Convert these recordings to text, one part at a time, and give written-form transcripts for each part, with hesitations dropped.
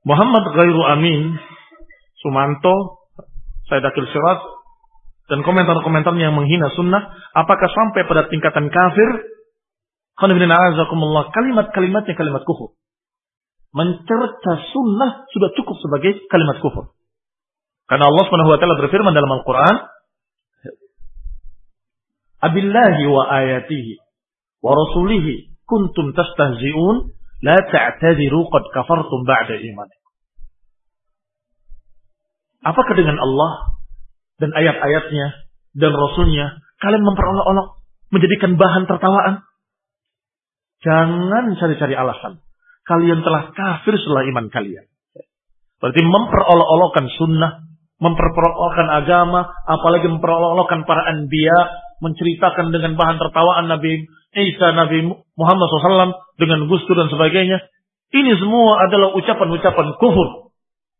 Muhammad Ghairu Amin, Sumanto, Said Akil Sirat, dan komentar-komentarnya yang menghina sunnah, apakah sampai pada tingkatan kafir? Kalimat-kalimatnya kalimat kufur. Mencerca sunnah sudah cukup sebagai kalimat kufur. Karena Allah Subhanahu wa taala berfirman dalam Al-Qur'an, "Abillahi wa ayatihi wa rasulihi kuntum tastahzi'un la ta'tadiru qad kafartum ba'da imanikum." Apakah dengan Allah dan ayat-ayatnya dan Rasulnya kalian memperolok-olok, menjadikan bahan tertawaan? Jangan cari-cari alasan. Kalian telah kafir setelah iman kalian. Berarti memperolok-olokkan sunnah, memperolok-olokkan agama, apalagi memperolok-olokkan para anbiya, menceritakan dengan bahan tertawaan Nabi Isa, Nabi Muhammad SAW, dengan Gus Dur dan sebagainya. Ini semua adalah ucapan-ucapan kufur.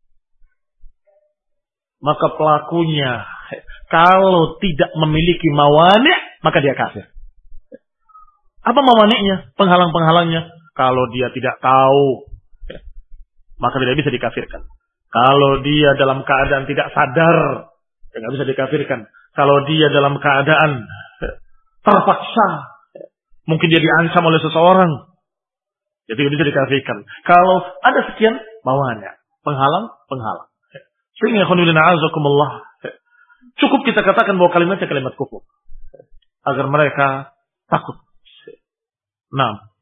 Maka pelakunya, kalau tidak memiliki mawani', maka dia kafir. Apa mawaniknya? Penghalang-penghalangnya. Kalau dia tidak tahu, maka tidak bisa dikafirkan. Kalau dia dalam keadaan tidak sadar, tidak bisa dikafirkan. Kalau dia dalam keadaan terpaksa, mungkin dia diancam oleh seseorang, jadi tidak bisa dikafirkan. Kalau ada sekian mawani', penghalang. Sehingga cukup kita katakan bahwa kalimatnya kalimat kufur, agar mereka takut. Nah.